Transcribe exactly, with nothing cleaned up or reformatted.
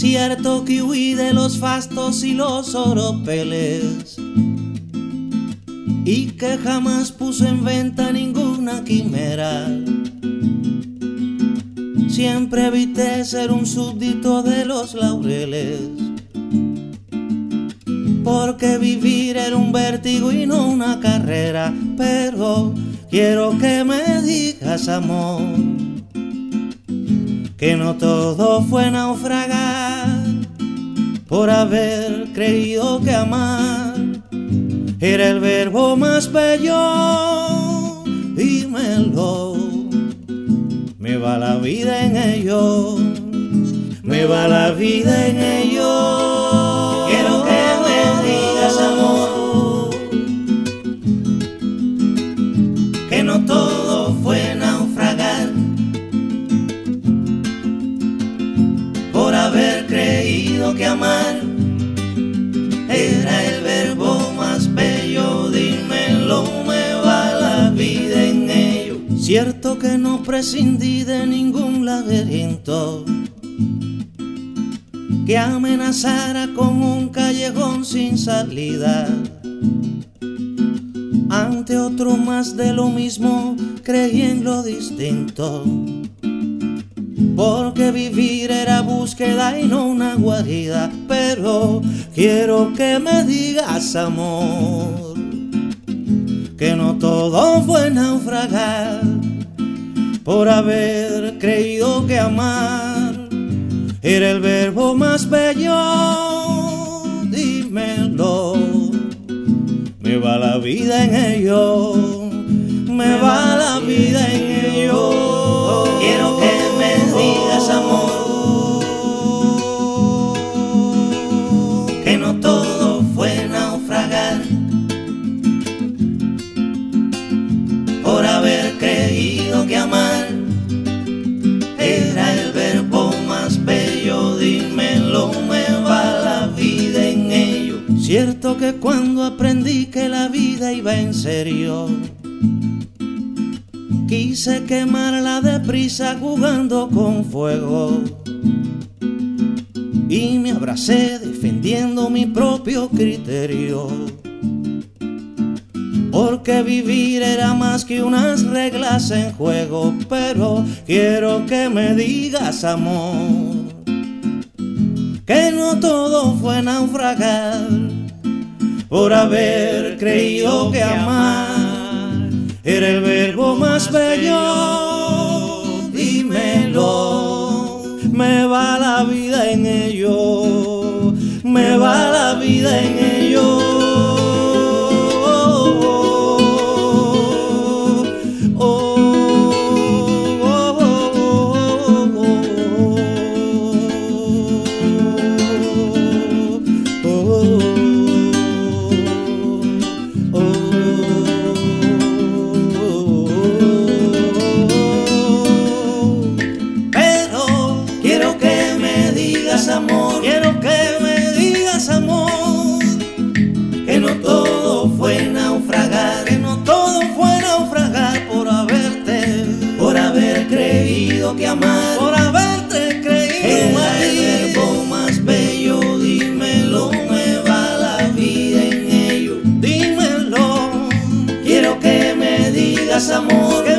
Cierto que huí de los fastos y los oropeles, y que jamás puso en venta ninguna quimera. Siempre evité ser un súbdito de los laureles, porque vivir era un vértigo y no una carrera. Pero quiero que me digas, amor, que no todo fue naufragar por haber creído que amar era el verbo más bello. Dímelo, me va la vida en ello, me va la vida en ello. Quiero que me digas, amor, que no todo fue naufragar por haber creído que amar era el verbo más bello. Dímelo, me va la vida en ello. Cierto que no prescindí de ningún laberinto que amenazara con un callejón sin salida. Ante otro más de lo mismo creí en lo distinto, porque vivir era búsqueda y no una guarida. Pero quiero que me digas, amor, que no todo fue naufragar por haber creído que amar era el verbo más bello. Dímelo, me va la vida en ello, me va la vida en ello. Quiero que me digas, amor, que no todo fue naufragar por haber creído que amar era el verbo más bello. Dímelo, me va la vida en ello. Cierto que cuando aprendí que la vida iba en serio, quise quemarla deprisa jugando con fuego, y me abracé defendiendo mi propio criterio, porque vivir era más que unas reglas en juego. Pero quiero que me digas, amor, que no todo fue naufragar por haber creído que amar era el verbo más bello. Dímelo, me va la vida en ello, me va la vida en ello. Amor, quiero que me digas, amor, que no todo fue naufragar, que no todo fue naufragar por haberte, por haber creído que amar, por haberte creído era el verbo más bello. Dímelo, me va la vida en ello. Dímelo, quiero que me digas, amor,